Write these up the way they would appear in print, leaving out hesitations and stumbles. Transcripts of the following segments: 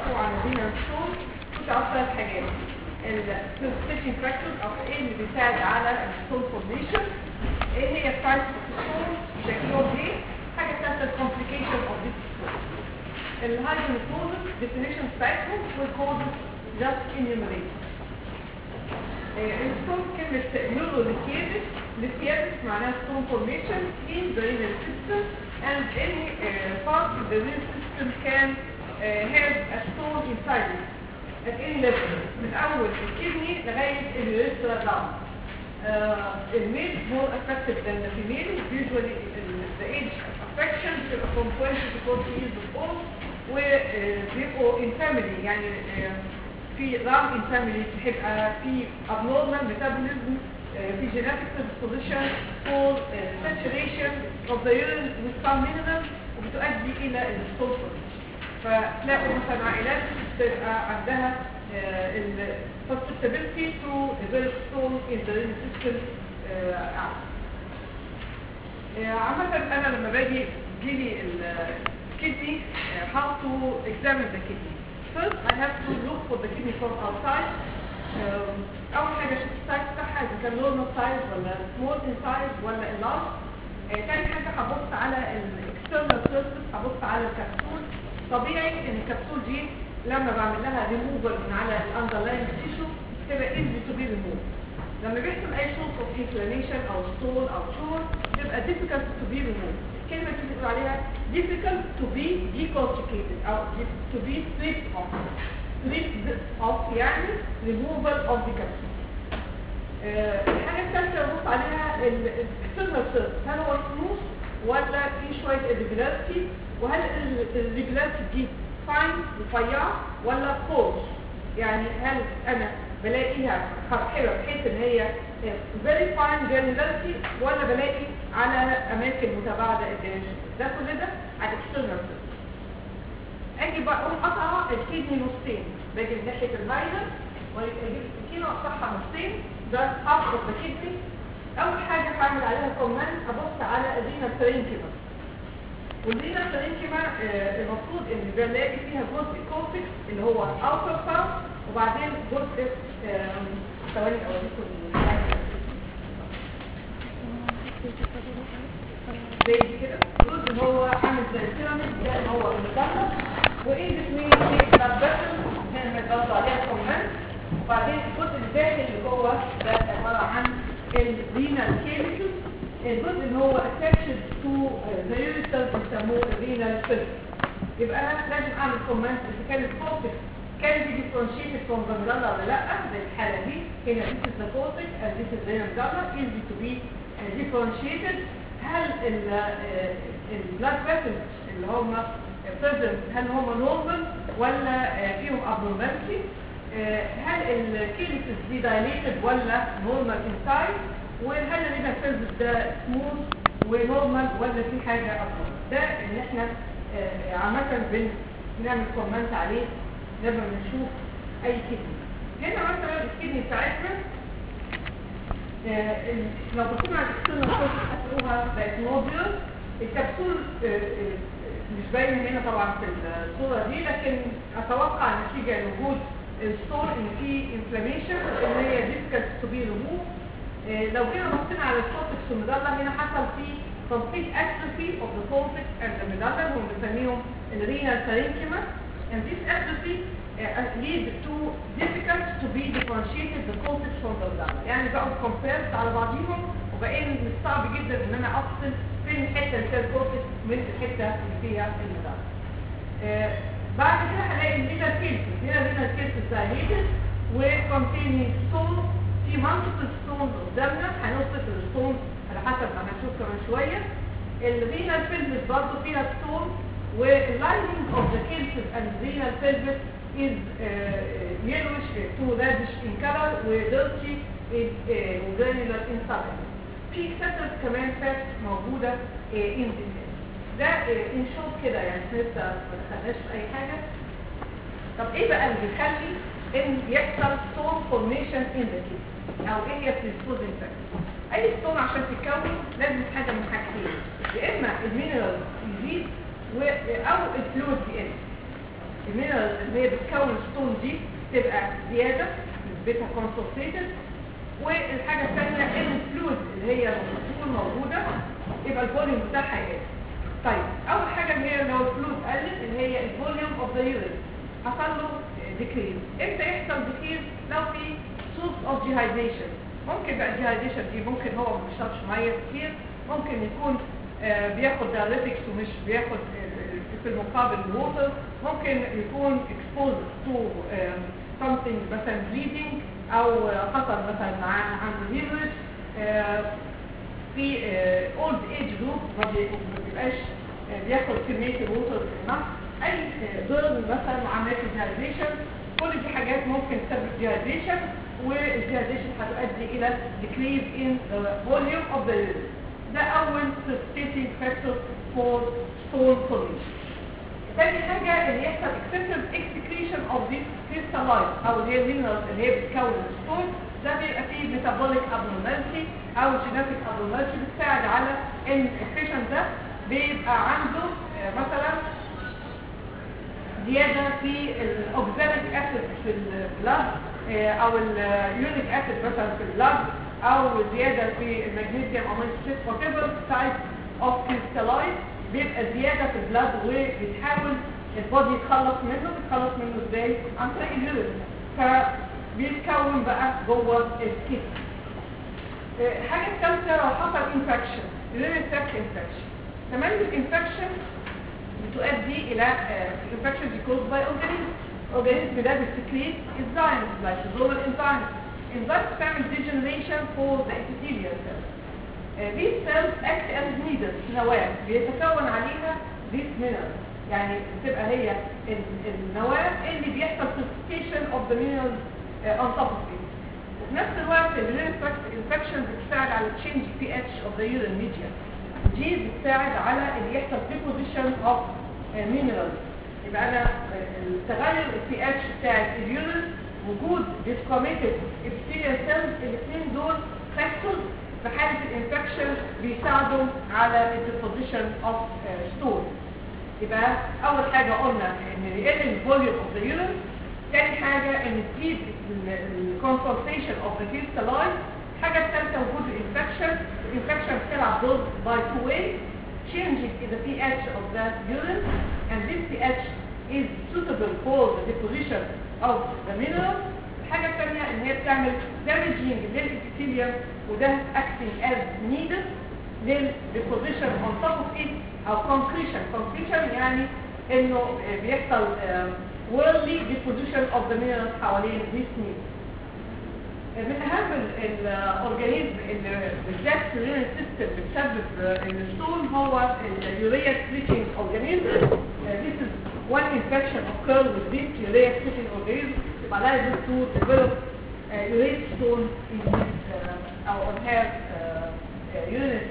تعرفوه عن الرينال ستون تعرفوا 3 حاجات. البريسبيتيشن فاكتورز او ايه اللي بيساعد على الستون فورميشن، ايه هي التايبس اوف ستون، شكلهم ايه، حاجه ثالثه الكومبليكيشن اوف ذيس ستون. الهايدروكوزز ديفينيشن بتاعتهم والكوزز جاست انيوميريت. الستون كلمه نيوروليثياتس، ليثياتس معناها ستون فورميشن in the renal system and any part of the renal system can have a stone inside it at any level من اول الكدني لغايه اليوريثرا down. الميل more affected than the female. Usually the age of affection بتبقى from 20 to 40 years old وبيبقوا in family يعني في رام in family بتبقى في abnormal metabolism في genetic predisposition for saturation of the urine with some minerals وبتؤدي الى الستون formation. فتلاقوا مثلا عائلات بتبقى عندها susceptibility to develop stone in the renal system. عامة أنا لما باجي تجيلي الكدني how to examine the kidney. First I have to look for the kidney from outside. أول حاجة أشوف السايز بتاعها إذا كان normal size ولا small in size ولا enlarged. تاني حاجة هبص على external surface، هبص على الكبسول. طبيعي ان الكبسول دي لما بعمل لها ريموفر من على الاندرلاين تيشو تبقى ايزي تو بي ريموف. لما بيحصل اي سورس اوف انفلاميشن او ستول او شور تبقى difficult to be removed. الكلمه دي بيقولوا عليها difficult to be decorticated او to be stripped off. stripped off يعني removal of the capsule. الحاجه الثالثه ببص عليها الاكسترنال سيرفيس، هل هو سموث ولا في شويه irregularity، وهل الريجولاريتي دي فاين رفيعه ولا كورس، يعني هل انا بلاقيها خرحبه بحيث ان هي فيري فاين جرانيولاريتي ولا بلاقي على اماكن متباعده الجرانيولاريتي. ده كل ده على الاكسترنال سيرفيس. اجي بقى اقوم قطعه الكدني نصين، باجي من ناحيه الفاينل واجيب السكينه واقطعها نصين، ده هاف اوف ذا كدني. اول حاجه هعمل عليها كومنت ابص على الرينال برينكيما. والرينال برينكيما المفروض ان بنلاقي فيها جزء كورتكس اللي هو اوتر بارت، وبعدين جزء ثواني اوريكم زي كده، الجزء اللي هو عامل زي البيراميد ده اللي هو المثلث، وايه بتميل في الباترن هنا بنضغط عليها كومنت، وبعدين الجزء الداخلي اللي هو ده عباره عن الرينال كيميكال. الجزء اللي هو attached to the ureter بيسموه الرينال فيلم. يبقى انا لازم اعمل كومنت اذا كان الكورتكس كان بي differentiated from the medulla ولا لا. زي الحاله دي هنا this is the cortex and this is the medulla easy to be differentiated. هل البلاد فيسلز اللي هم present هل هم normal ولا فيهم abnormality؟ هل الكيليكس دي dilated ولا normal inside؟ وهل الرينال سيلز ده سموث ونورمال ولا في حاجه اكتر؟ ده اللي احنا عامه بنعمل كومنت عليه لما بنشوف اي كدني. هنا مثلا الكدني بتاعتنا لو بصينا على الاكسترنال سيرفيس هتلاقوها بقت نوديول. الكبسول مش باينه هنا طبعا في الصوره دي، لكن اتوقع نتيجه لوجود الستون ان في انفلاميشن ان هي difficult to be removed. لو جينا بصينا على الكورتكس والميدالا هنا حصل فيه complete atrophy of the cortex and the medulla هم بنسميهم الرينال parenchyma, and this atrophy lead to difficult to be differentiated the cortex from the medulla. يعني بقوا compared على بعضهم وبقى من الصعب جدا ان انا افصل فين الحته اللي فيها الكورتكس من الحته اللي فيها الميدالا. بعد كده هلاقي الرينال كيلسس. هنا الرينال كيلسس dilated وcontaining stone. في منطقة ستونز قدامنا هنوصف الستونز على حسب ما هنشوف كمان شوية. الرينال pelvis برضه فيها ستون، واللايننج اوف ذا كيلسس اند رينال pelvis is yellowish to reddish in color وdirty وgranular in substance. في excessive كمان fat موجودة in the cell. ده in short كده يعني لسه ما دخلناش في أي حاجة. طب ايه بقى اللي بيخلي ان يحصل stone formation in the kidney؟ او ايه هي predisposing factor؟ اي ستون عشان تتكون لازم حاجه من حاجتين، يا اما المينرال يزيد او الفلويد يقل. المينرال اللي هي بتكون ستون دي تبقى زياده، نسبتها كونسنتريتد. والحاجه الثانيه ان الفلويد اللي هي بتكون موجوده يبقى الفوليوم بتاعها يقل. طيب اول حاجه اللي هي لو الفلويد قلت اللي هي الفوليوم اوف ذا يورين حصل له ديكريز. امتى يحصل ديكريز؟ لو في سورس اوف ديهايدريشن. ممكن بقى الديهايدريشن دي ممكن هو ما بيشربش ميه كتير، ممكن يكون بياخد دايوريتكس ومش بياخد في المقابل الووتر، ممكن يكون exposed to something مثلا bleeding او خطر مثلا عنده هيموريج. في old age group ما بيبقاش بياخد كميه الووتر enough. اي ضرر مثلا وعمليه الديهايدريشن، كل دي حاجات ممكن تسبب ديهايدريشن، والديهايدريشن هتؤدي الى decrease in the volume of the urine. ده اول precipitating factor for stone formation. تاني حاجه اللي يحصل excessive excretion of this crystalline او اللي هي المينرالز اللي هي بتكون الستون، ده بيبقى فيه metabolic abnormality او genetic abnormality بتساعد على ان البيشنت ده بيبقى عنده مثلا زياده في الاوكساليك اسيد في البلاد او اليوريك اسيد مثلا في البلاد، او زياده في المغنيسيوم او وات ايفر تايب اوف كريستالاين بيبقى زياده في البلاد وبيتحاول البودي يتخلص منه ازاي؟ عن طريق اليورين، فبيتكون بقى جوه الكيس. الحاجه الثالثه لو حصل انفكشن، يورين تراكت انفكشن. كمان الانفكشن بتؤدي الى الانفكشن دي كوز باي اورجانيزم ده بتسكريت انزيمز لايسوزومال انزيمز بتعمل ديجنريشن فور ذا epithelial cells. These cells act as needles، نواه بيتكون عليها these minerals، يعني بتبقى هي النواه اللي بيحصل precipitation of the minerals on top of it. وفي نفس الوقت الانفكشن بتساعد على change pH of the urine media، دي بتساعد على اللي يحصل deposition of minerals. يبقى انا التغير البي اتش بتاع اليورين، وجود discommitted epithelial cells، الاثنين دول فاكتورز في حاله الانفكشن بيساعدوا على الديبوزيشن اوف ستون. يبقى اول حاجه قلنا ان يقل الفوليوم اوف ذا يورين، ثاني حاجه ان تزيد الكونسنتريشن اوف ذا كريستالاين، الحاجه الثالثه وجود الانفكشن بتلعب دور by two ways: changing the pH of the urine, and this pH is suitable for the deposition of the minerals. الحاجه الثانيه ان هي بتعمل damaging للابيثيليوم، وده acting as needle للdeposition on top of it او concretion يعني انه بيحصل whirly deposition of the minerals حوالين this needle. من اهم الاورجانيزم اللي بالذات في اليورين سيستم بتسبب الستون هو اليوريا سبليتنج اورجانيزم. This is one infection occurs with this urea splitting organism, liable to develop urea stone in his or on her urine.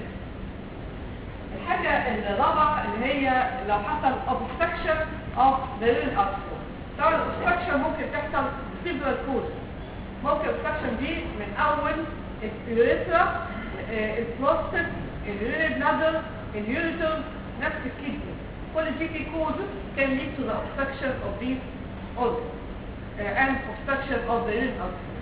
الحاجة الرابعة اللي هي لو حصل obstruction of the urine outflow. طبعا obstruction ممكن تحصل several causes. ممكن obstruction دي من اول اليوريثرا، البروستات، اليورين بلادر، اليوريتر، نفس الكدني. كل دي في causes can lead to the obstruction of these organs and obstruction of the urine outflow.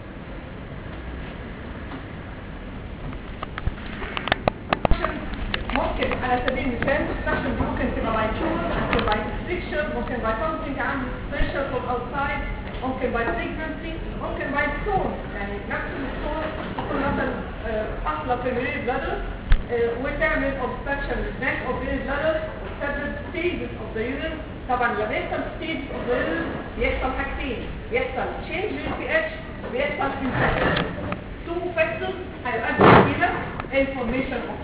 ممكن على سبيل المثال obstruction دي ممكن تبقى by tumor، ممكن by restriction، ممكن by something عامل pressure from outside، ممكن by pregnancy، ممكن by stone، يعني نفس الستون تكون مثلا حاصله في اليورين بلادر وتعمل obstruction للناك of the urine bladder وتسبب stages of the urine. طبعا لما يحصل stages of the urine بيحصل حاجتين: بيحصل change in pH وبيحصل infection. two factors هيؤدي الى formation of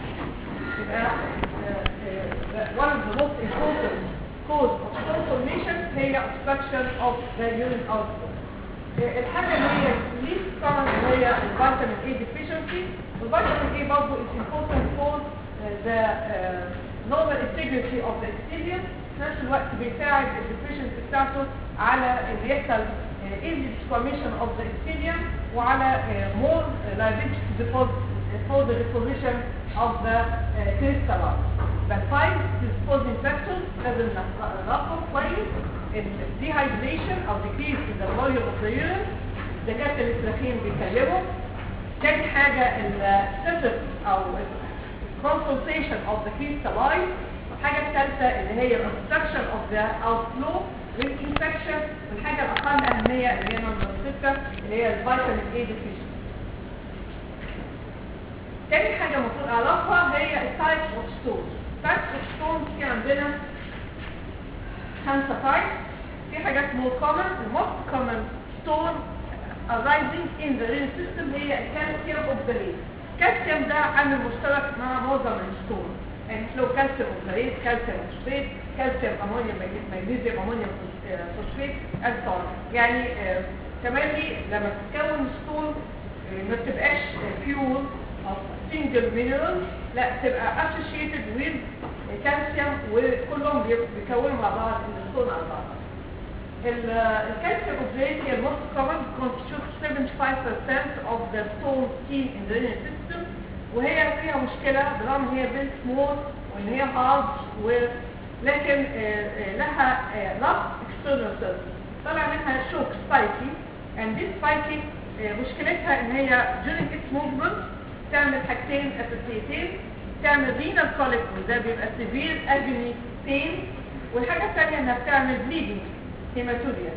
one of the most important cause of stone formation هي obstruction of the urine outflow. الحاجة اللي هي least common اللي هي vitamin A deficiency. vitamin A برضه is important for the normal integrity of the epithelium. في نفس الوقت بيساعد الديفيشنسي بتاعته على اللي يحصل easy disformation of the epithelium وعلى more liability for the deposition of the crystalline. The 5 disposing factors لازم نعرفهم كويس. dehydration او decrease in the volume of the urine، دكاتره الاسرافين بيتكلموا. تاني حاجه السيرفس او consultation of the crystalline. الحاجه الثالثه اللي هي obstruction of the outflow والinfection. والحاجه الاقل اهميه اللي هي نمبر 6 اللي هي الفيتامين A deficiency. تاني حاجه المفروض اعرفها هي التايبس اوف ستونز. تايبس اوف ستونز في عندنا 5 تايبس. في حاجات more common. the most common stone arising in the renal system هي الكالسيوم اوكساليت. الكالسيوم ده عامل مشترك مع معظم الستون، يعني لو كالسيوم اوكساليت، كالسيوم فوسفات، كالسيوم امونيوم مغنيسيوم امونيوم فوسفات الصار. يعني تملي لما تتكون ستون ما بتبقاش بيور او سنجل مينرال، لا تبقى associated with كالسيوم وكلهم بيكونوا مع بعض الستون على بعض. الكالسيوم اوكساليت هي الموست كومن constitutes 75% of the stone seen in the renal system، وهي فيها مشكله برغم ان هي very small وان هي hard لكن لها rough external surface. طلع منها shock spiky and this spiky مشكلتها ان هي during its movement تعمل حاجتين اساسيتين، تعمل renal colic وده بيبقى severe agony pain، والحاجه الثانيه انها بتعمل bleeding هيماتوريا.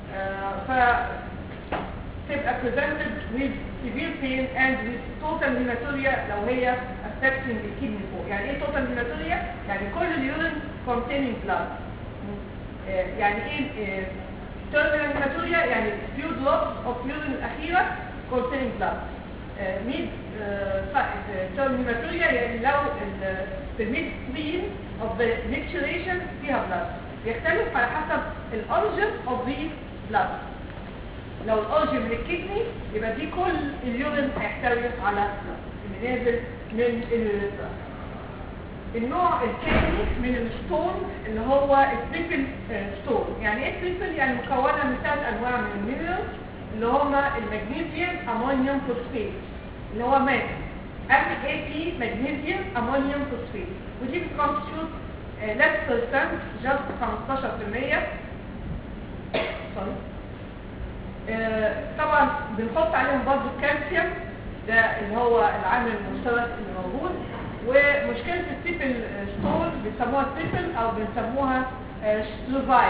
تبقى presented with severe pain and with total hematuria لو هي affecting الكدني فوق. يعني ايه total hematuria؟ يعني كل اليورين containing blood. يعني ايه terminal hematuria؟ يعني few drops of urine الأخيرة containing blood. mid terminal hematuria يعني لو the midstream of the micturition فيها blood. يختلف على حسب الاوريجن اوف ذا بلاد. لو الاوريجن من الكدني يبقى دي كل اليورين هيحتوي على اللي نازل من البلاد. النوع الثاني من الستون اللي هو التريبل ستون. يعني ايه تريبل؟ يعني مكونه من 3 انواع من المينرالز اللي هما المغنيسيوم امونيوم فوسفات اللي هو ماك MAP مغنيسيوم امونيوم فوسفات، ودي بتكونستيوت less percent just 15%. طبعا بنحط عليهم برضه الكالسيوم ده اللي هو العامل المشترك اللي موجود. ومشكله التريبل ستون بيسموها تريبل او بنسموها سلوفايت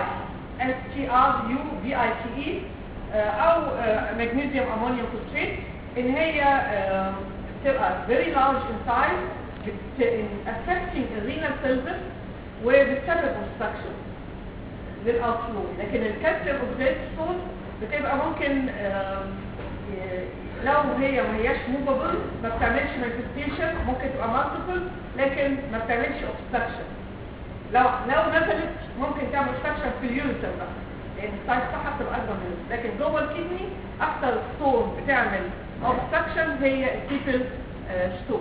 STRUVITE او مغنيسيوم امونيوم فوسفات، ان هي بتبقى very large in size affecting the renal cells وبتسبب obstruction للاوتفلو. لكن الكالسيوم اوكساليت ستون بتبقى ممكن لو هي ما هياش موفابل ما بتعملش مانيفستيشن، ممكن تبقى مالتيبل لكن ما بتعملش obstruction. لو نزلت ممكن تعمل obstruction في اليوريثر بقى لان السايز بتاعها بتبقى اكبر من ده. لكن جوه الكدني اكتر ستون بتعمل obstruction هي التريبل ستون.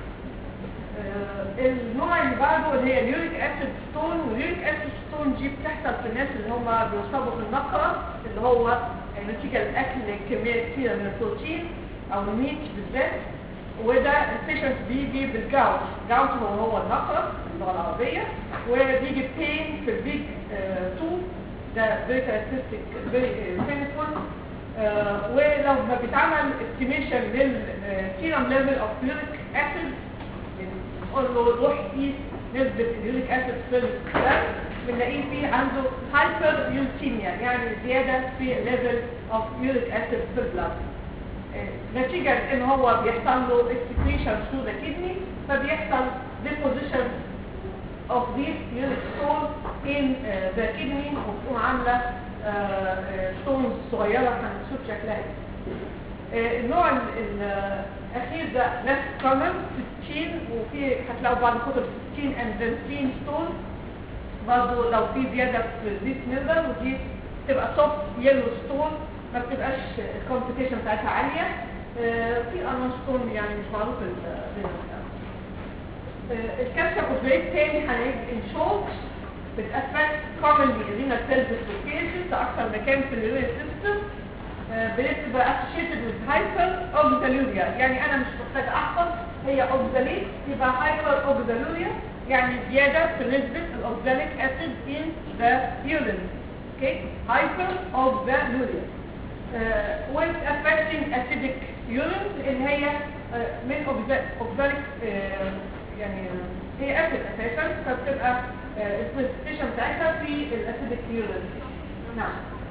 النوع اللي بعده اللي هي اليوريك اسيد ستون. واليوريك اسيد ستون دي بتحصل في الناس اللي هم بيصابوا بالنقرة اللي هو نتيجة الاكل كمية كثيرة من البروتين او الميت بالذات. وده البيشنت بيجي بالجاوت. جاوت هو النقرة اللغة العربية، وبيجي بين في البيج 2 ده very characteristic very painful. ولو ما بيتعمل estimation للسيرم ليفل اوف يوريك اسيد نقول له روح قيس نسبة اليوريك اسيد في الدم، بنلاقيه فيه عنده هايبر يوريثيميا يعني زيادة في ليفل اوف يوريك اسيد في البلاد، نتيجة ان هو بيحصل له excretion through the kidney، فبيحصل deposition of this uric stone in the kidney وتقوم عاملة ستونز صغيرة هنشوف شكلها. النوع الاخير ده less common 16 وفي هتلاقوا بعض الكتب 16 and 13 ستون برضه لو في زيادة في الزيت نزل، ودي تبقى soft yellow ستون ما بتبقاش الكومبليكيشن بتاعتها عالية. في انواع ستون يعني مش معروف الكالسيوم اوكساليت تاني هنلاقيه ان شوكس بتأفكت commonly renal cell dislocations ده اكتر مكان في الرينال سيستم. بتبقى associated with hyperoxaluria يعني انا مش محتاجه احفظ هي اوكساليت يبقى hyperoxaluria يعني زياده في نسبه الاوكساليك اسيد in the urine. okay, hyper of the urea with affecting acidic urine اللي هي من oxalic يعني هي acid اساسا فبتبقى البريسبيشن بتاعتها في الاسيدك يورين. نعم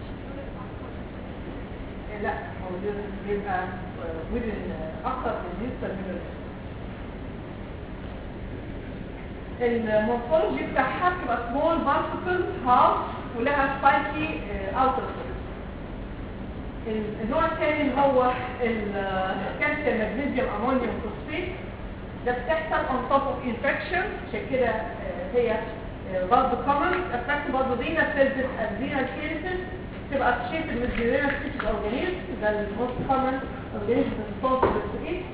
لا هو اليورين بيبقى وزن اكتر من النسبه الميلورين. المورفولوجي بتاعها بتبقى سمول مالتيبل هاف ولها سبايكي اوتر. النوع الثاني اللي هو الكالسيوم مغنيسيوم امونيوم فوسفيت ده بتحصل on top of infection عشان كده هي برضه common affect برضه رينا سيلز رينا كيرسز تبقى associated with the renal tissue organism ده الموست common organism responsible to it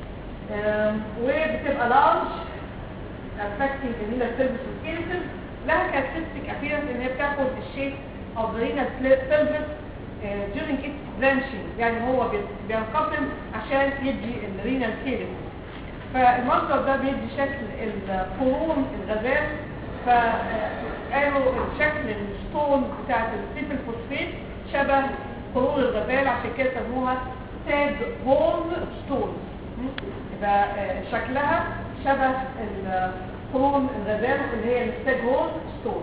وبتبقى large affecting the renal cells والكيرسز لها characteristic appearance ان هي بتاخد الشيب of the renal cells during its branching يعني هو بينقسم عشان يدي الرينال كيرسز فالمنظر ده بيدي شكل القرون الغازات فقالوا شكل الستون بتاعت السيفل فوسفيت شبه قرون الغزال عشان كده سموها ستاج هورن ستون يبقى شكلها شبه القرون الغزال اللي هي الستاج هورن ستون.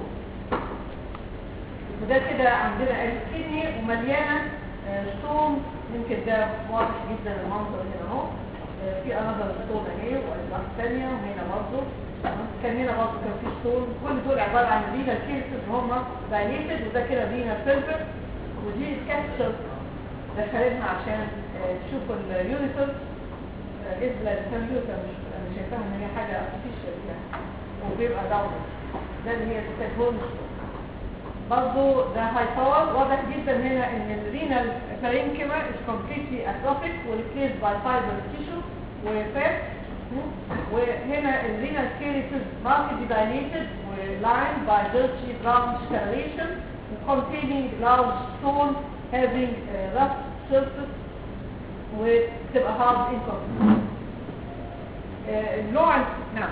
وده كده عندنا الكدني ومليانه ستون يمكن ده واضح جدا المنظر هنا اهو في انظر ستون اهي واجزاء ثانيه وهنا برضه كان هنا برضه كان في ستون كل دول عباره عن رينال كيرسز هم دايليتد وده كده رينال سيلفر ودي كابسول دخلتها عشان تشوفوا اليونيتر ازلا كان يوتر مش شايفاها ان هي حاجه ارتفيشال يعني وبيبقى داون ده اللي هي الستون برضه ده هاي باور واضح جدا هنا ان الرينال بارينكيما is completely atrophic والكليد باي فايبر تيشو وفات وهنا الرينال كيرسز markedly dilated وlined by dirty brown scleration containing large stone having rough surface وتبقى hard incomplete. النوع نعم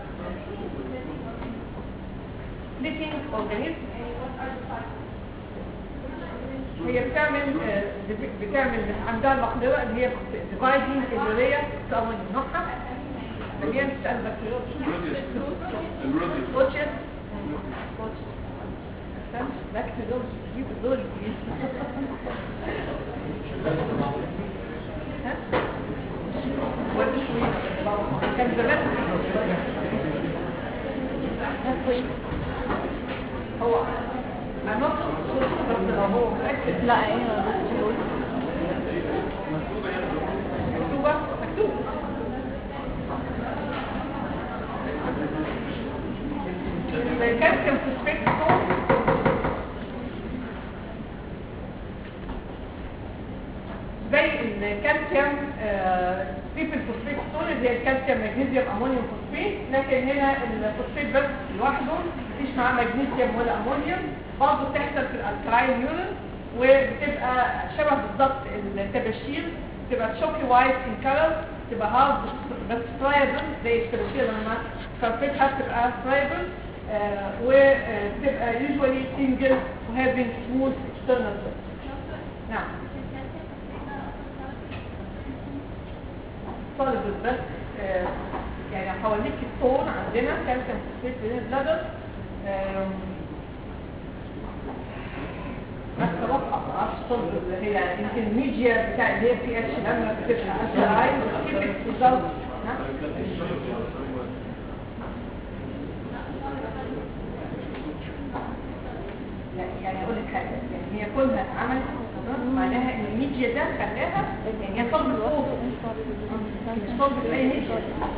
splitting organism هي بتعمل عندها المقدرة اللي هي dividing اليوريا تأول نوعها اللي هي بتسأل بكتيريا بكتيريا جيب الدول الجديد كان زمان هو أنا هو متأكد لا ايه مكتوبة مكتوب الكالسيوم فوسفات زي الكالسيوم تريبل فوسفات ستون زي الكالسيوم مغنيسيوم امونيوم فوسفات لكن هنا الفوسفات بس لوحده مفيش معاه مغنيسيوم ولا امونيوم برضه بتحصل في الالكلاين يورين وبتبقى شبه بالظبط التباشير بتبقى شوكي وايت ان كلر تبقى هارد بس فرايبل زي التباشير لما كرفتها بتبقى فرايبل وبتبقى usually single وhaving smooth external surface. نعم طالب بس يعني حواليك الطون عندنا كالسيوم فوسفات بين البلادر أكثر أصل اللي هي يمكن الميديا بتاع اللي هي بي اتش لما بتبقى أكثر عين كيف بالظبط يعني أقول لك حاجة يعني هي كلها اتعملت معناها إن الميديا ده خلاها يعني هي صلب الصوت مش صلب أي ميديا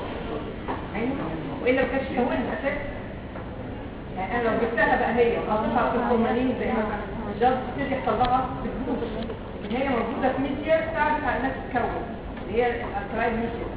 وإلا ما كانش كون الأساس يعني أنا لو جبتها بقى هي وحطيتها في الفورمالين زي ما الجلد كتير يحصل لها في الفلوس لكن هي موجودة في ميديا تساعد على الناس تتكون اللي هي الألكلاين ميديا.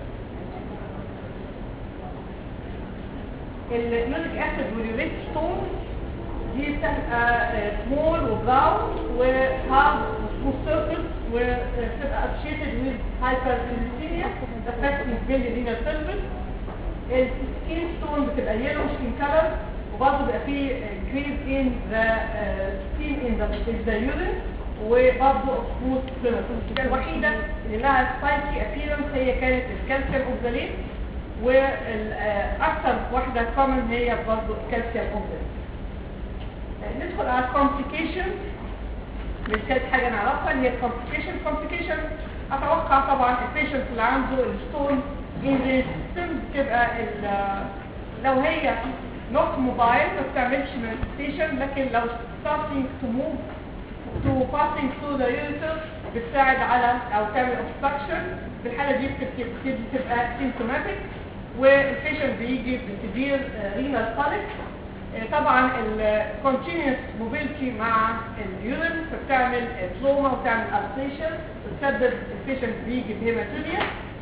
اليوريك أسيد واليوريك ستون دي بتبقى سمول وبراون وهارد وسموث سيرفيس وبتبقى associated with hyperglycemia affecting belly renal pelvis. السكين ستون بتبقى يلوش in color وبرضه بيبقى فيه increase in the steam in the urine، وبرضه smooth swimmers. الحاجة الوحيدة اللي لها spiky appearance هي كانت الكالسيوم اوكزاليت، والاكثر واحدة common هي برضه الكالسيوم اوكزاليت. ندخل على complication. مش كانت حاجة نعرفها اللي هي complication. اتوقع طبعا البيشنت اللي عنده الستون in the system بتبقى لو هي not mobile ما بتعملش manifestation، لكن لو starting to move to passing through the ureter بتساعد على او تعمل obstruction. في الحالة دي بتبقى symptomatic، والبيشنت بيجي بسيفير renal colic. طبعا ال continuous mobility مع اليورين فبتعمل تروما وتعمل ulceration وتسبب البيشنت بيجي بهيماتوريا.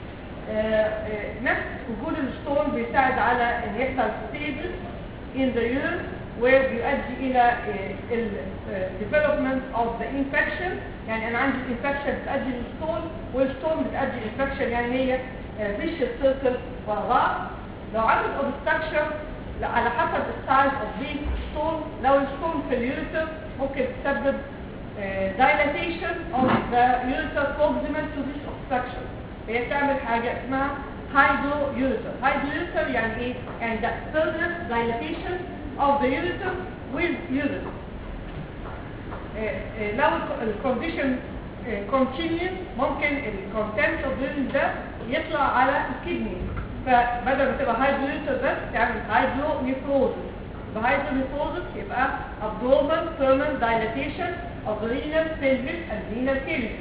نفس وجود الستون بيساعد على ان يحصل stasis in the urine، وبيؤدي الى ال development of the infection. يعني انا عندي infection بتؤدي للستون، والستون بتؤدي infection، يعني هي vicious circle ورا بعض. لو عملت obstruction على حسب السايز of the stone، لو الستون في اليوريتر ممكن تسبب dilatation of the ureter proximal to this obstruction. هي تعمل حاجة اسمها hydroureter. hydroureter يعني ايه؟ يعني ده further dilatation of the ureter with urine. لو الكونديشن continues ممكن الكونتنت of urine ده يطلع على الكدني، فبدل ما تبقى hydroureter بس تعمل hydronephrosis. بhydronephrosis يبقى abnormal permanent dilatation of the renal pelvis and renal cavity،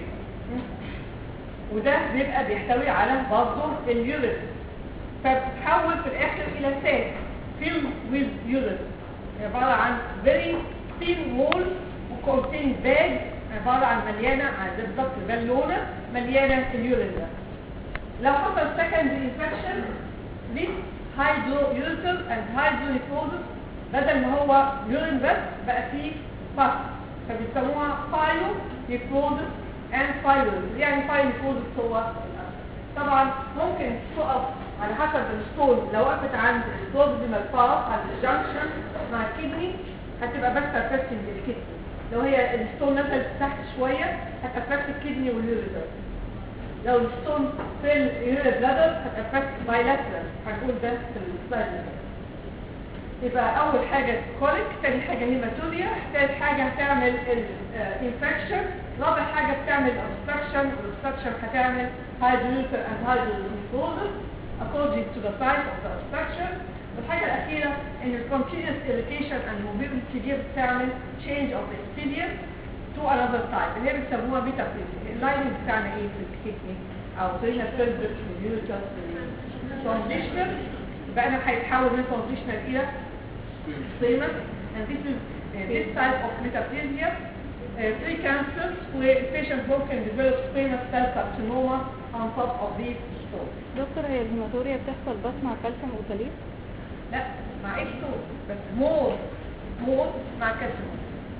وده بيبقى بيحتوي على برضه اليورين، فبتتحول في الاخر الى ساك filled with urine، عباره عن very thin wall وcontain bag عباره عن مليانه بالظبط بالونه مليانه اليورين ده. لو حصل secondary infection this hydroureter and hydronephrosis بدل ما هو يورين بس بقى فيه pus، فبيسموها pyelonephrosis and fibrosis. يعني pyelonephrosis هو طبعا ممكن تقف على حسب الستون. لو وقفت عند البروكسيمال باث عند الجنكشن مع الكدني هتبقى بس affecting الكدني. لو هي الستون نزلت تحت شويه هتأفكت الكدني واليوريتر. لو الستون في اليوريتر بلادر هتأفكت بايلاترال، هنقول ده في السلايد ده. يبقى اول حاجه كوليك، ثاني حاجه هيماتوريا، ثالث حاجه هتعمل الانفكشن، رابع حاجه بتعمل obstruction، والobstruction هتعمل hydroureter and hydronephrosis according to the size of the obstruction. والحاجه الاخيره ان continuous irritation and mobility دي بتعمل change of the epithelium to another type اللي هي بيسموها metaplasia. اللايننج بتاعنا ايه في الكدني او سيرينا بيلفيك في اليوريتر transitional، يبقى انا هيتحول من transitional الى squamous، and this type of metaplasia precancers والpatient ممكن develop squamous cell carcinoma on top of these stones. دكتور هي الهيماتوريا بتحصل بس مع كالسيوم اوكزاليت؟ لا مع اي ستون، بس مور مع كالسيوم،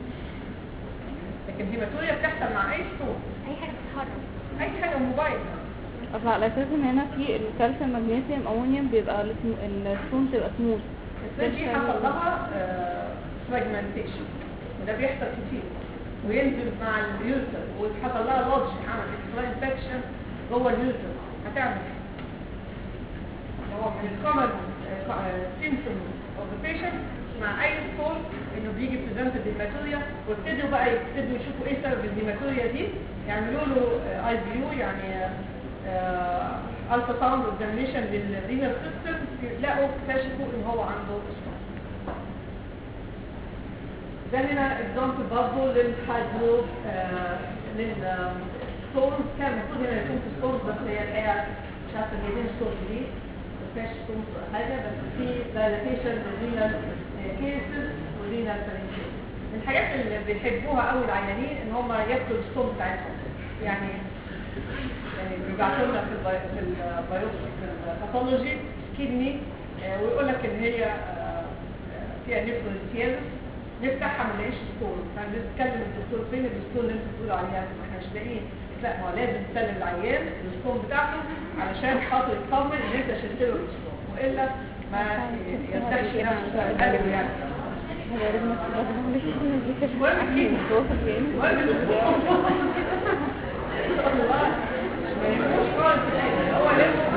لكن الهيماتوريا بتحصل مع اي ستون، اي حاجه بتتحرك، اي حاجه موبايل. اصل على اساس ان هنا في الكالسيوم مغنيسيوم امونيوم بيبقى الستون تبقى سموث، دي حصل لها فراجمنتيشن، وده بيحصل كتير وينزل مع اليوتر، وحصل لها لودج عمل اكسترا انفكشن جوه اليوتر هتعمل هو من الكومن سيمبتومز اوف ذا بيشنت مع اي ستون انه بيجي بريزنت بالهيماتوريا، وابتدوا بقى يشوفوا ايه سبب الهيماتوريا دي، يعملوا له اي بي يو يعني الفا ساوند اكزامينيشن للرينال سيستم، يلاقوا اكتشفوا ان هو عنده ستون. ده هنا اكزامبل برضه للهايدرو للستونز، كان المفروض هنا يكون في ستونز بس هي الحقيقه مش عارفه جايبين ستونز ليه، ما فيهاش ستونز ولا حاجه، بس في دايلاتيشن للرينال كيسز والرينال فالنجيز. من الحاجات اللي بيحبوها قوي العيانين ان هم ياكلوا الستون بتاعتهم، يعني بيبعتوا لنا في الباثولوجي كدني ويقول لك ان هي فيها نيفروزيتيازس، نفتحها ما نلاقيش ستون، فنتكلم الدكتور فين الستون اللي انتوا بتقولوا عليها، ما احنا مش لاقيين. لا ما هو لازم تسلم العيان الستون بتاعته علشان خاطر يطمن ان انت شلت له الستون، والا ما يرتاحش نفسه قلبه يعني. هو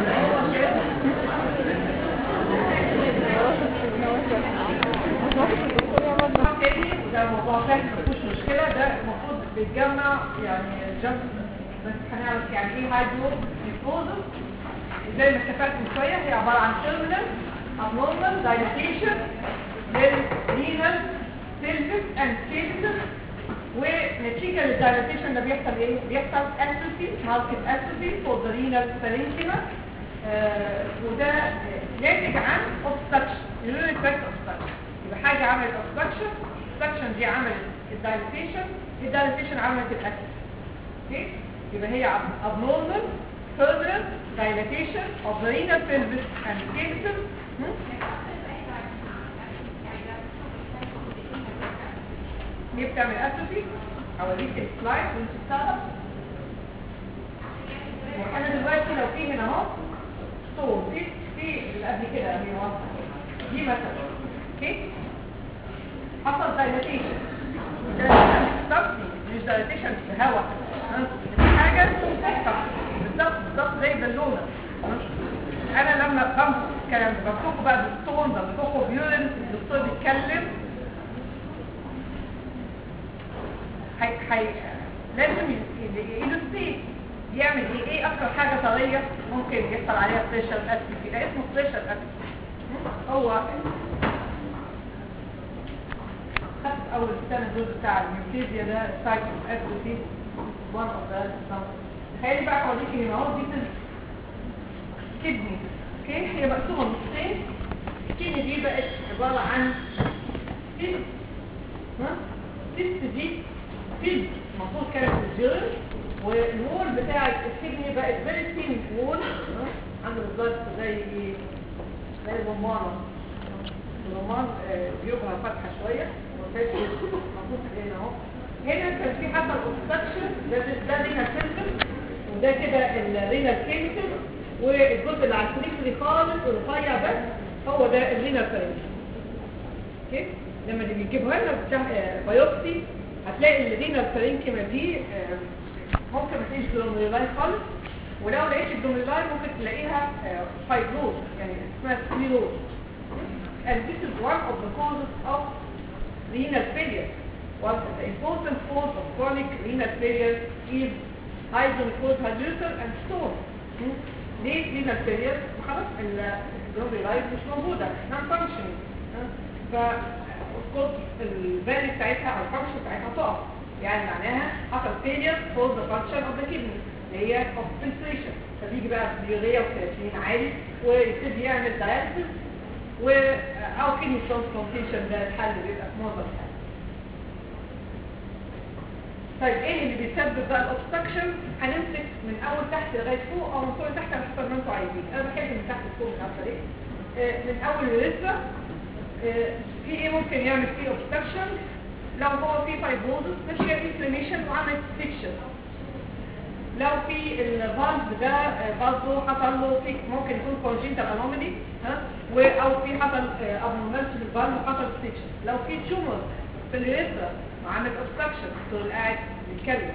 ده موضوع تاني مفيش مشكلة. ده المفروض بيتجمع يعني جنب، بس هنعرف يعني ايه هايدرو ديسبوزل. زي ما اتفقت من شوية هي عبارة عن terminal abnormal dilatation للrenal pelvis and capital، ونتيجة للدايلاتيشن ده بيحصل ايه؟ بيحصل atrophy marked atrophy for the renal parenchyma، وده ناتج عن obstruction urinary tract obstruction. يبقى حاجة عملت obstruction دي عملت الدايلاتيشن عملت الاتروفي. اوكي؟ يبقى هي abnormal further dilatation of the renal pelvis and capital. دي بتعمل اتروفي. اوريك السلايد وانت بتعرف. انا دلوقتي لو في هنا اهو ستون في اللي قبل كده هي واضحه دي مثلا، اوكي؟ حصل دايلاتيشن، مش دايلاتيشن في هواء، حاجه تفتح بالظبط زي بالونه. انا لما بمسك الكلام ده بمسكه بقى بالستون، بمسكه بيورين، الدكتور بيتكلم لازم يلوستيت يعمل ايه اكتر حاجه طريه ممكن يحصل عليها بريشر اتروفي. ده اسمه بريشر اتروفي. هو خدت اول سنه الجزء بتاع الميوكيزيا ده سايكل اتروفي وان اوف ذا تخيلي بقى اوريكي هنا اهو دي كدني، اوكي؟ هي مقسومه نصين. الكدني دي بقت عباره عن سيست دي فيلد المفروض كانت الجيرل، والوول بتاعت الكدني بقت فيري ثين وول عامل بالظبط زي الرمان بيبقى فاتحه شويه المفروض هنا اهو. هنا كان في حصل اوبستراكشن، ده رينال سيستم، وده كده الرينال كيميكال، والجزء اللي على الفريكلي خالص الرفيع بس هو ده الرينال فارنجيا. اوكي؟ لما اللي بيجيبوها لنا بايوبسي هتلاقي الرينال فارنجيا دي ممكن ما تلاقيش جلوميرولاي خالص، ولو لقيت الجلوميرولاي ممكن تلاقيها فايبروز يعني اسمها سكليروز. And this is one of the causes of renal failure. One of the important cause of chronic renal failure is hydronephrosis hydronephrosis and stone. ليه renal failure؟ خلاص الجلوميرولاي مش موجودة، non functioning. فالكود الفالي بتاعتها او الفانكشن بتاعتها تقف، يعني معناها حصل failure for the function of the kidney اللي هي of filtration. فبيجي بقى اليوريا والكرياتين عالي ويبتدي يعمل dialysis او كدني ترانسبلانتيشن. ده الحل بيبقى في معظم الحالات. طيب ايه اللي بيسبب بقى الاوبستراكشن؟ هنمسك من اول تحت لغايه فوق او من فوق لتحت على حسب ما انتوا عايزين. انا بحب من تحت لفوق مش عارفه ليه. من اول الرسمه في ايه ممكن يعمل فيه اوبستراكشن؟ لو هو في فايبروزس نتيجه انفلاميشن وعملت فيكشن. لو في الفالف ده برضه حصل له فيك، ممكن يكون كونجنتال انومالي او في حصل ابنورماليتي في الفالف وحصل فيكشن. لو في تيومر في اليوريثرا وعملت اوبستراكشن الدكتور قاعد بيتكلم.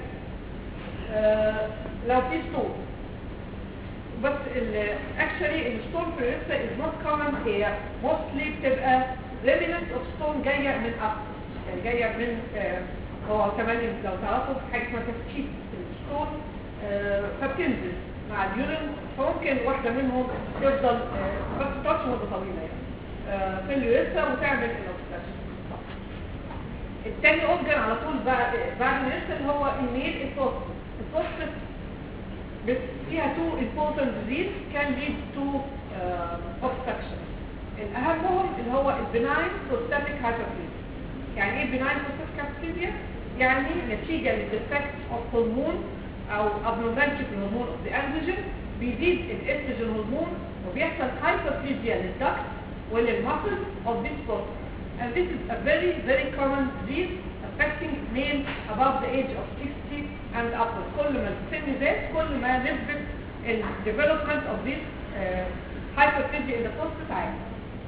لو في ستون، بس اكشلي الستون في اليوريثرا از نوت كومن، هي موستلي بتبقى ريمننت اوف ستون جايه من يعني جايه من هو كمان لو تعرفوا حاجه اسمها تفكيك الستون فبتنزل مع اليورين، فممكن واحده منهم تفضل بس تطلع مده طويله يعني في اليوريثرا وتعمل الاوبستراكشن. الثاني اورجن على طول بعد اليوريثرا اللي هو الميل البروستات فيها two important disease can lead to obstruction. الاهمهم اللي هو البناين بروستاتيك هايبربليزيا. يعني ايه بناين بروستاتيك هايبربليزيا؟ يعني نتيجه للديفكت اوف هرمون او abnormality في الهرمون اوف ذا اندروجين، بيزيد الاستروجين هرمون وبيحصل هايبربليزيا للدكت وللمسلز of this process. And this is a very very common disease affecting men above the age of 60 and upwards. كل ما السن زاد كل ما نسبة ال development of this hyperplasia in the prostate عالي.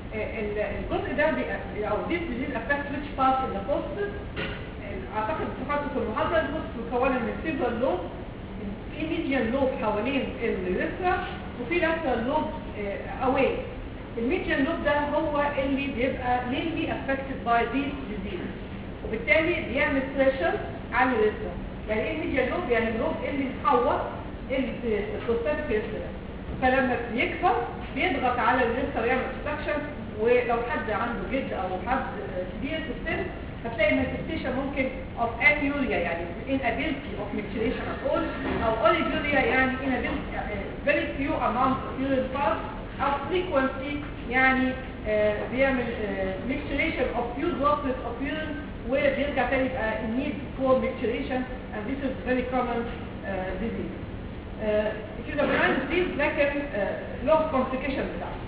الجزء ده او this disease affects which part in the prostate. اعتقد اتفقتوا في المحاضره البروستات مكونه من several lobes، في median lobe حوالين اليوريثرا وفي lateral lobe away. الميديان لوب ده هو اللي بيبقى mainly affected by this disease، وبالتالي بيعمل pressure على اليوريثرا. يعني ايه الميديان لوب؟ يعني اللوب اللي محوط البروستاتيك يوريثرا، فلما بيكبر بيضغط على اليوريثرا ويعمل obstruction. ولو حد عنده جد او حد كبير في السن هتلاقي manifestation ممكن of anuria يعني inability of micturition at all، او oliguria يعني inability very few amount of urine parts، او frequency يعني بيعمل micturition of few droplets of urine وبيرجع تاني يبقى need for micturition and this is very common disease. if you have disease لكن long complication بتاعه.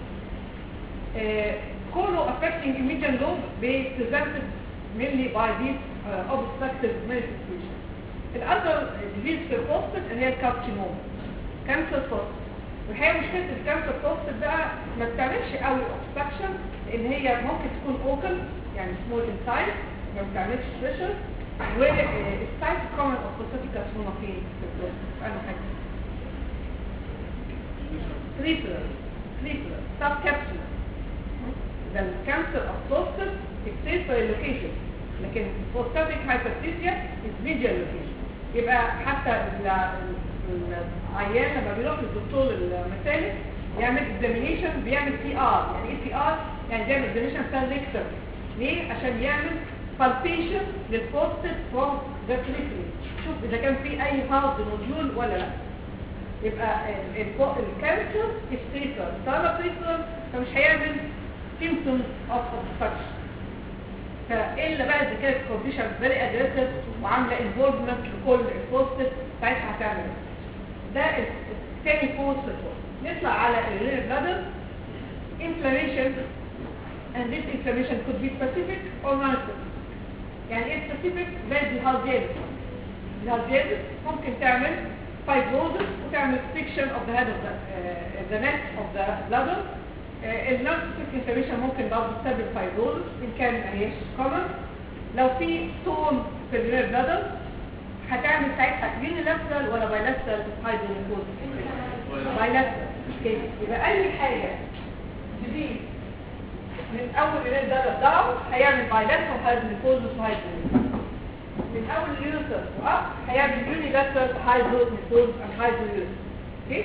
كله affecting median lobe presented mainly by these obstructive manifestations. The other disease في البروستات اللي هي الكارسينوما، كانسر بروستات. والحقيقه مشكله الكانسر بروستات بقى ما بتعملش قوي obstruction لان هي ممكن تكون اوكل يعني small in size، ما بتعملش pressure. والسايت كومن اوف بروستاتيك كارسينوما فين في البروستات؟ انا حاجه sleeper subcapsular. ده الكانسر اوف بروستات اكسسوري لوكيشن، لكن بروستاتيك هايبرتيزيا از ميديال لوكيشن. يبقى حتى العيان لما بيروح للدكتور المسالك يعمل اكزامينيشن بيعمل بي ار. يعني ايه بي ار؟ يعني بيعمل اكزامينيشن بتاع الليكتر. ليه؟ عشان يعمل بالبيشن للبروستات فروم ذا بريفري، شوف اذا كان في اي هارد نوديول ولا لا. يبقى الكانسر ستريتر طالما بريفرال فمش هيعمل symptoms of obstruction. فالا بقى اذا كانت كونديشن فيري اجريسيف وعامله انفولفمنت لكل البروستات ساعتها هتعمل. ده الثاني كوز في البروستات. نطلع على الرينال بلادر. inflammation and this inflammation could be specific or non-specific. يعني ايه specific؟ زي الهارديازيس. الهارديازيس ممكن تعمل fibrosis وتعمل friction of the head of the neck of the bladder. النون-specific inflammation ممكن برضه تسبب fibrosis ان كان ما هيش common. لو في ستون في الرينال بلادر هتعمل ساعتها unilateral ولا bilateral hydronephrosis؟ bilateral. يبقى اي حاجه جديد من اول الرينال بلادر داون هيعمل bilateral hydronephrosis وhydronephrosis. من اول اليوتر واب هيعمل unilateral hydronephrosis and hydronephrosis. اوكي؟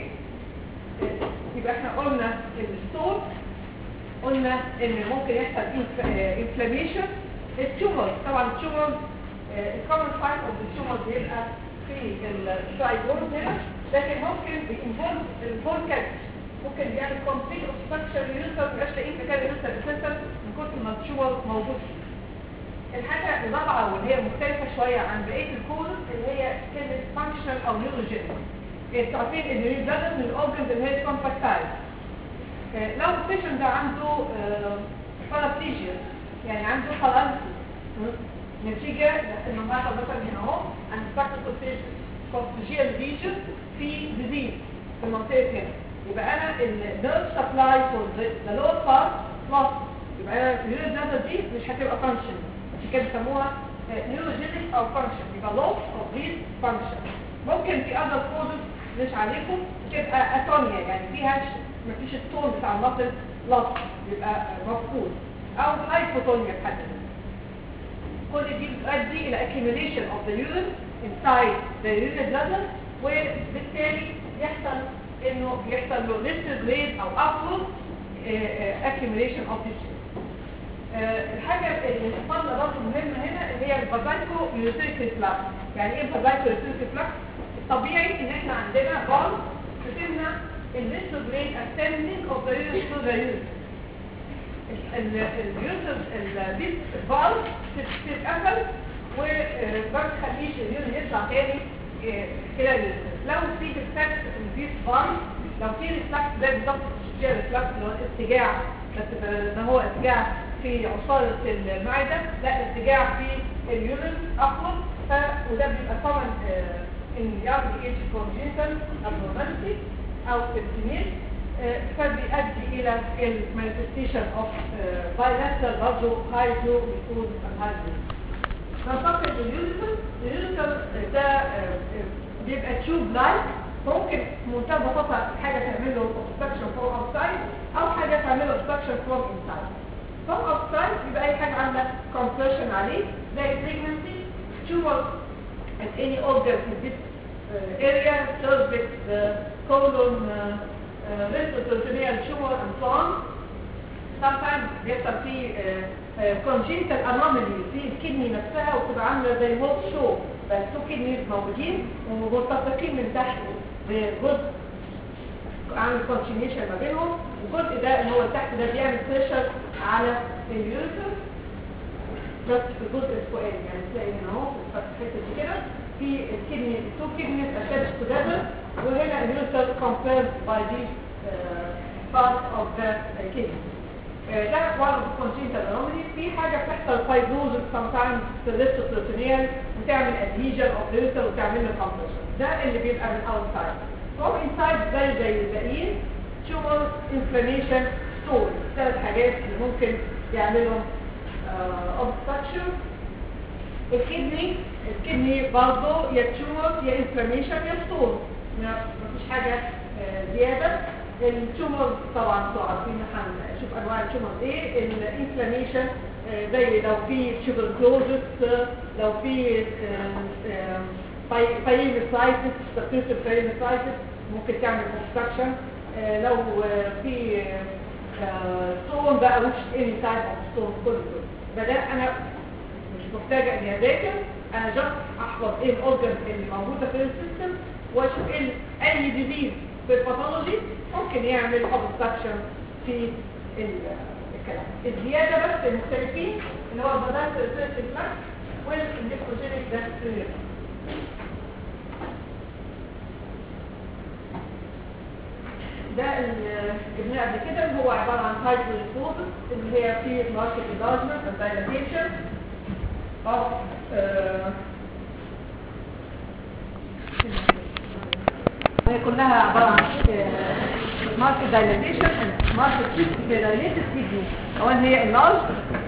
يبقى احنا قلنا الستون، قلنا ان ممكن يحصل inflammation. التيومر طبعا التيومر الكومن سايت اوف التيومر بيبقى في الفايبروز هنا، لكن ممكن بينفولف الفولكات، ممكن بيعمل كومبليت اوبستراكشن لليوتر مبقاش لاقيين مكان اليوتر اساسا من كتر ما التيومر موجود فيه. الحاجه الرابعه واللي هي مختلفه شويه عن بقيه الكوزز اللي هي كلمه فانكشنال او نيوروجينيك. انتوا عارفين ان البلادر من الاورجنز اللي هي كومباكتايل. لو البيشنت ده عنده بارابليجيا يعني عنده باراليسيس نتيجه انه مثلا هنا اهو عند كوستيجيال ريجن في ديزيز في المنطقه هنا، يبقى انا النيرف سبلاي فور ذا لور بارت لوست، يبقى انا البلادر دي مش هتبقى فانكشن، عشان كده بيسموها نيوروجينيك او فانكشن، يبقى لوس اوف ذيس فانكشن. ممكن في اذر كوزز مش عليكم تبقى اتونيا يعني فيها مفيش التون بتاع المصل لص يبقى مفقود، او هايبوتونيا بحد. كل دي بتؤدي الى accumulation of the urine inside the urinary bladder، وبالتالي يحصل انه بيحصل له retrograde او upward accumulation of this urine. الحاجه اللي حصلنا برضه مهمه هنا اللي هي الفازايكو يوريثريك ريفلكس. يعني ايه الفازايكو يوريثريك ريفلكس؟ الطبيعي ان احنا عندنا فالف بتمنع الريتروجريد ascending of the urine to the urine. اليوتر دي فالف تتقفل وما تخليش اليورين يطلع تاني خلال لو في ديفكت في فالف، لو في ريفلكس ده بالظبط الشجاع ريفلكس اللي هو الارتجاع، بس ده هو ارتجاع في عصارة المعدة، لا ارتجاع في اليورين اقوى، وده بيبقى طبعا ان يعرض ايج كونجنتال ابنورماليتي او تبتينيل. فبيؤدي الى المانيفستيشن اوف بايلاترال برضه هايدرو بيكون هايدرو. ننتقل لليوزر. اليوزر ده بيبقى تيوب لايك، ممكن بمنتهى البساطه حاجه تعمل له اوبستراكشن فروم اوتسايد او حاجه تعمل له اوبستراكشن فروم انسايد. فروم اوتسايد يبقى اي حاجه عامله كومبريشن عليه زي pregnancy, tumor at any organ in this area, cervix, colon, retroperitoneal tumor and so on. sometimes بيحصل فيه congenital anomaly في الكدني نفسها وتبقى عامله زي هوت شو، بس تو كدنيز موجودين وملتصقين من تحت بجزء عامل كونتينيوشن ما بينهم، والجزء ده اللي هو تحت ده بيعمل بريشر على اليوزر بس في الجزء الفوقاني، يعني تلاقي هنا اهو في الحته دي كده في الكدني تو كدنيز attached together، وهنا اليوزر confirmed by this part of the kidney. ده one of congenital anomalies. في حاجه بتحصل fibrosis sometimes في الريتروبيريتونيال وتعمل adhesion of the ureter وتعمل له compression. ده اللي بيبقى من outside. from inside زي الباقيين tumor, inflammation, stone. ثلاث حاجات اللي ممكن يعملوا obstruction. الكدني برضه يا tumor يا inflammation يا stone. مفيش حاجه زياده. التومر طبعا عارفين هنشوف انواع التومر ايه. الانفلاميشن زي لو في تيوبركلوزس، لو في بايلوسايتس، سبتيتيف بايلوسايتس ممكن تعمل اوبستراكشن. لو في ستون بقى وش اني تايب اوف ستون كل دول. بدأ انا مش محتاجه اني اذاكر، انا جاست احفظ ايه الاورجن اللي موجوده في السيستم واشوف ايه اي ديزيز في الباثولوجي ممكن يعمل obstruction في الكلام. الزيادة بس المختلفين اللي هو البداية الريسيرش فلاكس والنيكروجينيك داستريل. ده اللي جبناه قبل كده اللي هو عبارة عن هايدروليسوزس اللي هي في ماركت انلارجمنت والدايلاتيشن او هي كلها عبارة عن ماركت دايلاتيشن ماركت دايلاتد كيدني. اولا هي اللارج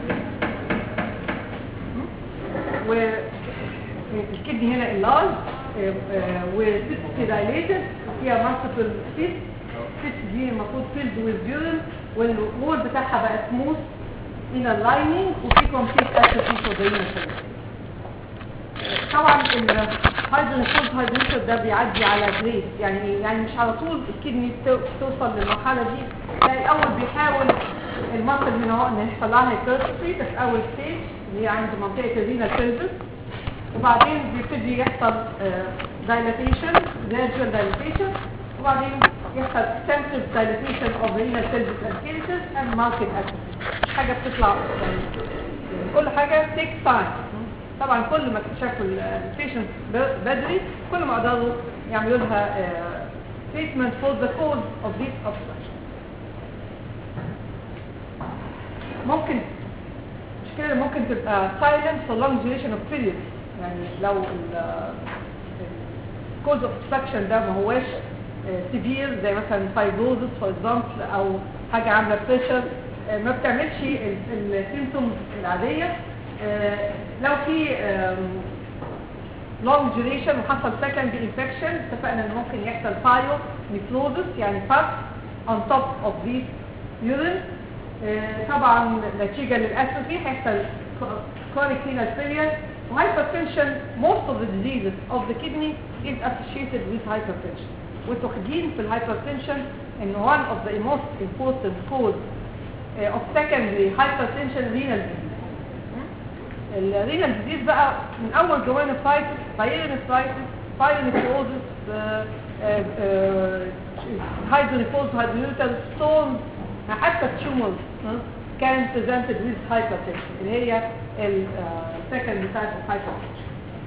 والكدني هنا اللارج وسيست دايلاتد فيها مالتيبل سيست دي المفروض فيلد ويز والوول بتاعها بقى سموث من اللايننج وفي كومبليت اتروفي فودينا. طبعا الهايدروسول ده بيعدي على جريد، يعني مش على طول الكدني توصل للمرحله دي. الاول بيحاول المصل هنا اهو ان يحصل لها هايبرتروفي بس اول ستيج اللي هي عند منطقه الرينال بلفس، وبعدين بيبتدي يحصل دايلاتيشن جراديوال دايلاتيشن، وبعدين يحصل اكستنسيف دايلاتيشن اوف رينال بلفس اند كيلسز اند ماركت اتروفي. مش حاجه بتطلع كل حاجه تيك تايم. طبعا كل ما اكتشفوا البيشنت بدري كل ما قدروا يعملوا لها treatment for the cause of this obstruction. ممكن مش كده ممكن تبقى silent for long duration of period، يعني لو cause of obstruction ده ما هواش severe زي مثلا fibrosis for example او حاجه عامله pressure ما بتعملش السيمتومز العاديه. لو في long duration وحصل secondary infection اتفقنا ان ممكن يحصل pyelonephrosis يعني pus on top of this urine. طبعا نتيجة للأتروفي هيحصل chronic renal failure وhypertension. most of the diseases of the kidney is associated with hypertension. وتوحدين في الhypertension ان one of the most important cause of secondary hypertension renal disease. الرينال ديزيز بقى من اول جوانفايتس، بايلونيفرايتس، بايلونيفروزس، هايدرونيفروز، هايدرونيوتال ستونز، حتى التيومرز كان presented with hypertension اللي هي السكند تايب اوف hypertension،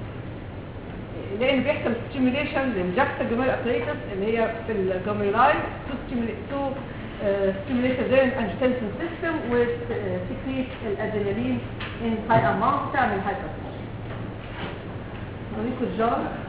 لان بيحصل ستيميوليشن للجاكتا جومير ابريتس اللي هي في الجوميراي تو stimulate the angiotensin system with secrete الادرينالين in high amount تعمل hypertension. نوريكم الجار.